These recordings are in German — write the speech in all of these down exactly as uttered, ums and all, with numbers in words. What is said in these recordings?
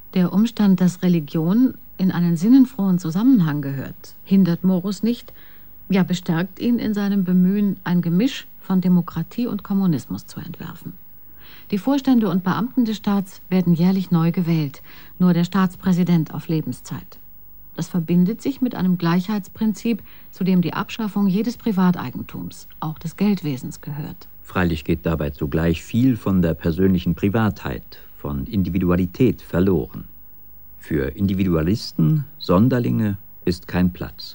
Der Umstand, dass Religion in einen sinnenfrohen Zusammenhang gehört, hindert Morus nicht, ja bestärkt ihn in seinem Bemühen, ein Gemisch von Demokratie und Kommunismus zu entwerfen. Die Vorstände und Beamten des Staats werden jährlich neu gewählt, nur der Staatspräsident auf Lebenszeit. Das verbindet sich mit einem Gleichheitsprinzip, zu dem die Abschaffung jedes Privateigentums, auch des Geldwesens, gehört. Freilich geht dabei zugleich viel von der persönlichen Privatheit, von Individualität verloren. Für Individualisten, Sonderlinge, ist kein Platz.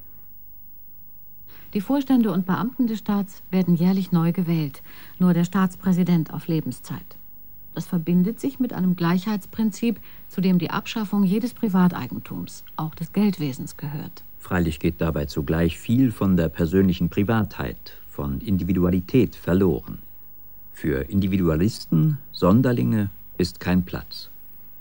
Die Vorstände und Beamten des Staats werden jährlich neu gewählt, nur der Staatspräsident auf Lebenszeit. Das verbindet sich mit einem Gleichheitsprinzip, zu dem die Abschaffung jedes Privateigentums, auch des Geldwesens, gehört. Freilich geht dabei zugleich viel von der persönlichen Privatheit, von Individualität verloren. Für Individualisten, Sonderlinge, ist kein Platz.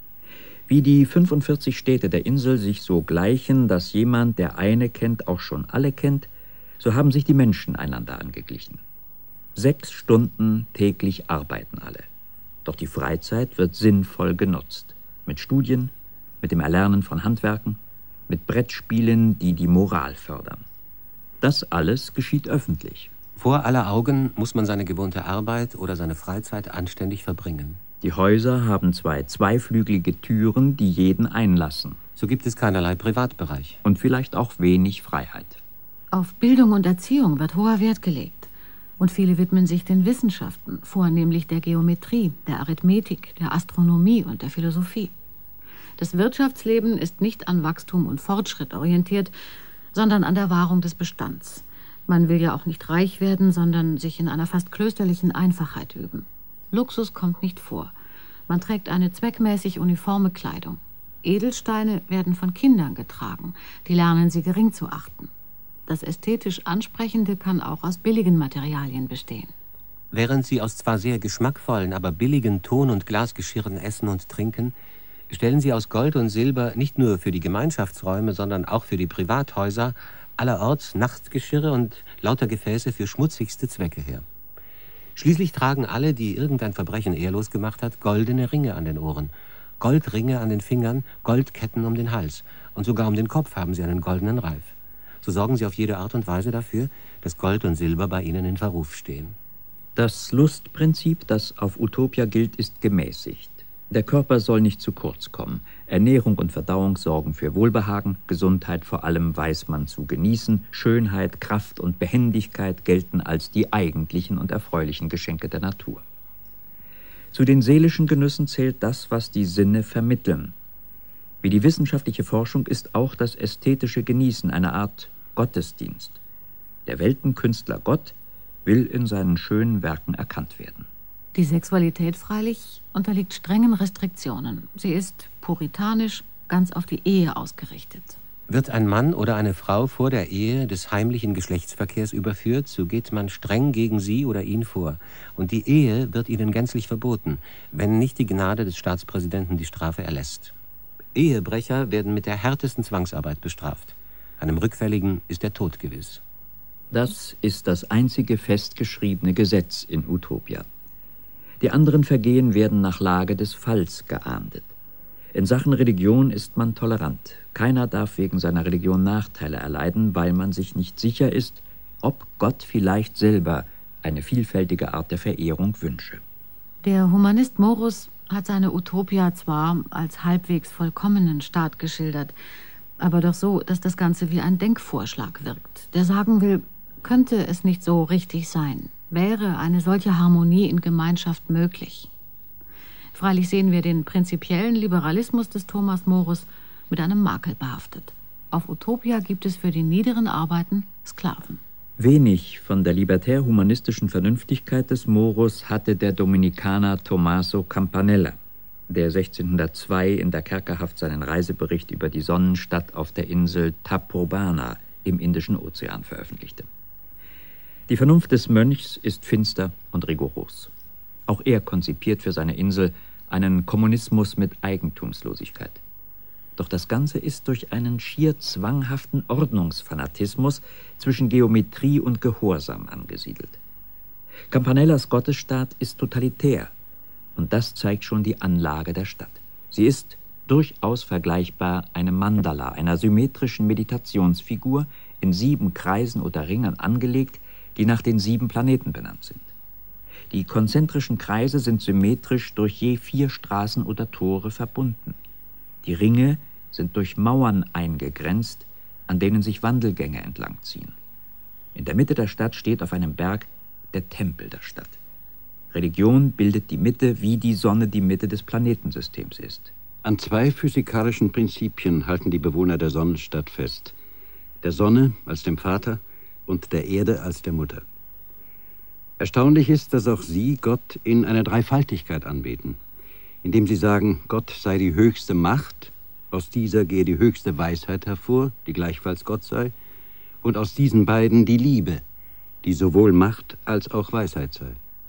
Wie die fünfundvierzig Städte der Insel sich so gleichen, dass jemand, der eine kennt, auch schon alle kennt, so haben sich die Menschen einander angeglichen. Sechs Stunden täglich arbeiten alle. Doch die Freizeit wird sinnvoll genutzt. Mit Studien, mit dem Erlernen von Handwerken, mit Brettspielen, die die Moral fördern. Das alles geschieht öffentlich. Vor aller Augen muss man seine gewohnte Arbeit oder seine Freizeit anständig verbringen. Die Häuser haben zwei zweiflügelige Türen, die jeden einlassen. So gibt es keinerlei Privatbereich. Und vielleicht auch wenig Freiheit. Auf Bildung und Erziehung wird hoher Wert gelegt. Und viele widmen sich den Wissenschaften, vornehmlich der Geometrie, der Arithmetik, der Astronomie und der Philosophie. Das Wirtschaftsleben ist nicht an Wachstum und Fortschritt orientiert, sondern an der Wahrung des Bestands. Man will ja auch nicht reich werden, sondern sich in einer fast klösterlichen Einfachheit üben. Luxus kommt nicht vor. Man trägt eine zweckmäßig uniforme Kleidung. Edelsteine werden von Kindern getragen, die lernen sie gering zu achten. Das ästhetisch Ansprechende kann auch aus billigen Materialien bestehen. Während Sie aus zwar sehr geschmackvollen, aber billigen Ton- und Glasgeschirren essen und trinken, stellen Sie aus Gold und Silber nicht nur für die Gemeinschaftsräume, sondern auch für die Privathäuser allerorts Nachtgeschirre und lauter Gefäße für schmutzigste Zwecke her. Schließlich tragen alle, die irgendein Verbrechen ehrlos gemacht hat, goldene Ringe an den Ohren, Goldringe an den Fingern, Goldketten um den Hals und sogar um den Kopf haben sie einen goldenen Reif. So sorgen sie auf jede Art und Weise dafür, dass Gold und Silber bei ihnen in Verruf stehen. Das Lustprinzip, das auf Utopia gilt, ist gemäßigt. Der Körper soll nicht zu kurz kommen. Ernährung und Verdauung sorgen für Wohlbehagen, Gesundheit vor allem weiß man zu genießen, Schönheit, Kraft und Behendigkeit gelten als die eigentlichen und erfreulichen Geschenke der Natur. Zu den seelischen Genüssen zählt das, was die Sinne vermitteln. Wie die wissenschaftliche Forschung ist auch das ästhetische Genießen eine Art Gottesdienst. Der Weltenkünstler Gott will in seinen schönen Werken erkannt werden. Die Sexualität freilich unterliegt strengen Restriktionen. Sie ist puritanisch, ganz auf die Ehe ausgerichtet. Wird ein Mann oder eine Frau vor der Ehe des heimlichen Geschlechtsverkehrs überführt, so geht man streng gegen sie oder ihn vor. Und die Ehe wird ihnen gänzlich verboten, wenn nicht die Gnade des Staatspräsidenten die Strafe erlässt. Ehebrecher werden mit der härtesten Zwangsarbeit bestraft. Einem Rückfälligen ist der Tod gewiss. Das ist das einzige festgeschriebene Gesetz in Utopia. Die anderen Vergehen werden nach Lage des Falls geahndet. In Sachen Religion ist man tolerant. Keiner darf wegen seiner Religion Nachteile erleiden, weil man sich nicht sicher ist, ob Gott vielleicht selber eine vielfältige Art der Verehrung wünsche. Der Humanist Morus hat seine Utopia zwar als halbwegs vollkommenen Staat geschildert, aber doch so, dass das Ganze wie ein Denkvorschlag wirkt, der sagen will, könnte es nicht so richtig sein, wäre eine solche Harmonie in Gemeinschaft möglich. Freilich sehen wir den prinzipiellen Liberalismus des Thomas Morus mit einem Makel behaftet. Auf Utopia gibt es für die niederen Arbeiten Sklaven. Wenig von der libertär-humanistischen Vernünftigkeit des Morus hatte der Dominikaner Tommaso Campanella, der sechzehnhundertzwei in der Kerkerhaft seinen Reisebericht über die Sonnenstadt auf der Insel Taprobana im Indischen Ozean veröffentlichte. Die Vernunft des Mönchs ist finster und rigoros. Auch er konzipiert für seine Insel einen Kommunismus mit Eigentumslosigkeit. Doch das Ganze ist durch einen schier zwanghaften Ordnungsfanatismus zwischen Geometrie und Gehorsam angesiedelt. Campanellas Gottesstaat ist totalitär, und das zeigt schon die Anlage der Stadt. Sie ist durchaus vergleichbar einem Mandala, einer symmetrischen Meditationsfigur, in sieben Kreisen oder Ringen angelegt, die nach den sieben Planeten benannt sind. Die konzentrischen Kreise sind symmetrisch durch je vier Straßen oder Tore verbunden. Die Ringe sind durch Mauern eingegrenzt, an denen sich Wandelgänge entlangziehen. In der Mitte der Stadt steht auf einem Berg der Tempel der Stadt. Religion bildet die Mitte, wie die Sonne die Mitte des Planetensystems ist. An zwei physikalischen Prinzipien halten die Bewohner der Sonnenstadt fest: der Sonne als dem Vater und der Erde als der Mutter. Erstaunlich ist, dass auch sie Gott in einer Dreifaltigkeit anbeten, indem sie sagen, Gott sei die höchste Macht, aus dieser gehe die höchste Weisheit hervor, die gleichfalls Gott sei, und aus diesen beiden die Liebe, die sowohl Macht als auch Weisheit sei.